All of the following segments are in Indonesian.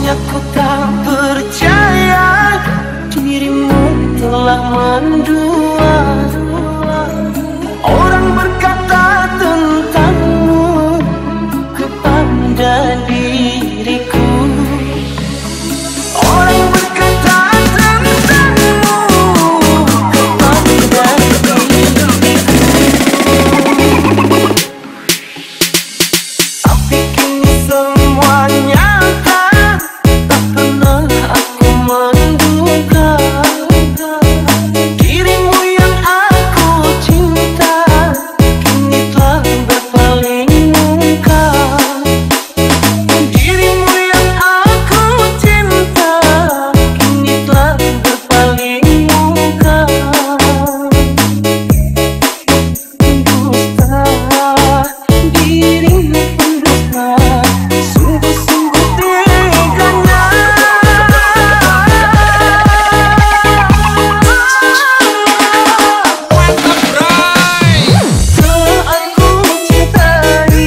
Awalnya ku tak percaya dirimu telah mendua. Orang berkata tentangmu kepada diriku. Orang berkata tentangmu kepada diriku. Tapi kini semuanya tak pernah aku menduga. Dirimu yang aku cinta kini telah berpaling muka. Dirimu yang aku cinta kini telah berpaling muka. Dusta, dirimu pendusta, sungguh-sungguh teganya. Telah aku cintai,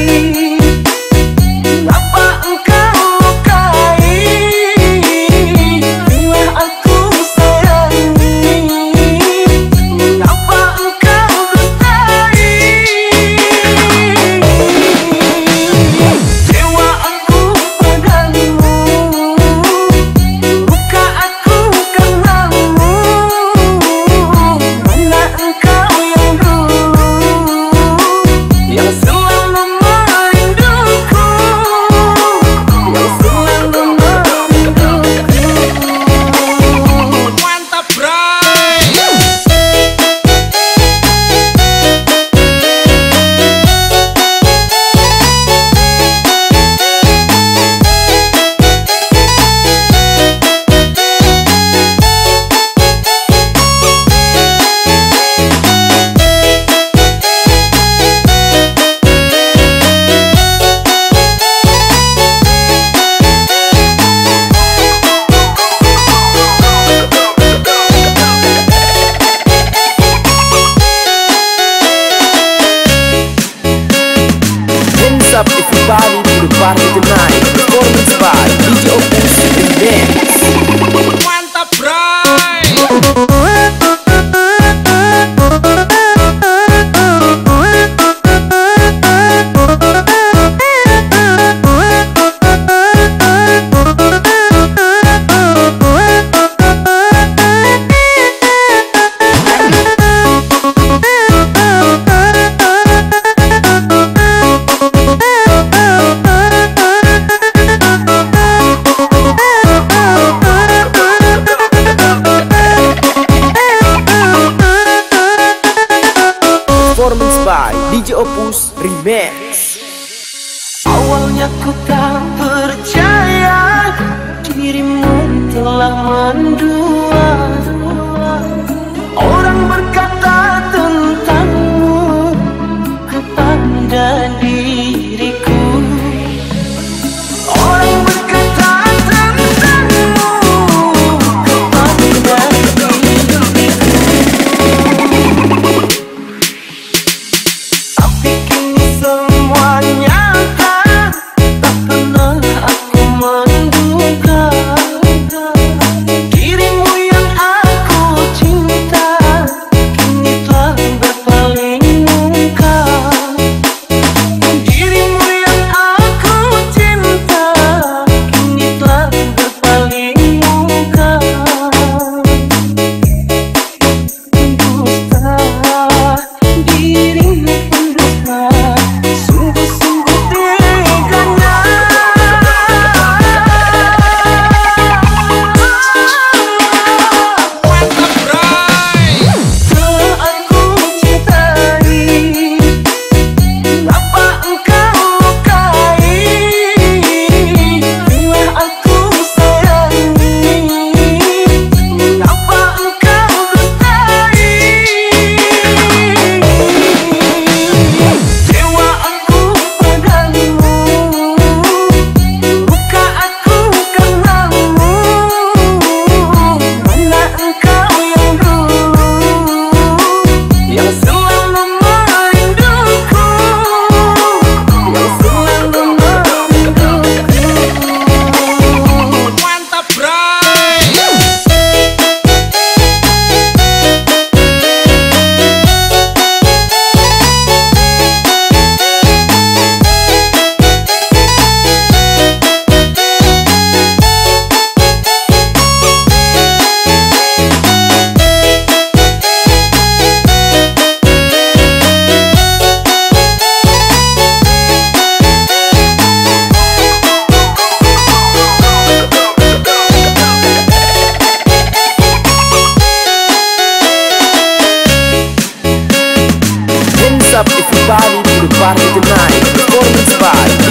apa engkau lukai? Telah aku sayangi, apa engkau dustai? Dewa aku padamu, buka aku karenamu. Mana engkau yang dulu, yang selalu merinduku, yang selalu merinduku. Mantap, Bray. Hands up everybody to the party tonight. Performance by DJ Opus Remix. Mantap, Bray. Performance by DJ Opus Remix. Awalnya ku tak percaya dirimu telah mendua. Orang berkata tentangmu kepada diriku. Orang berkata tentangmu kepada diriku. Tapi kini semuanya tak pernah aku menduga. Dirimu yang aku cinta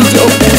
DJ Opus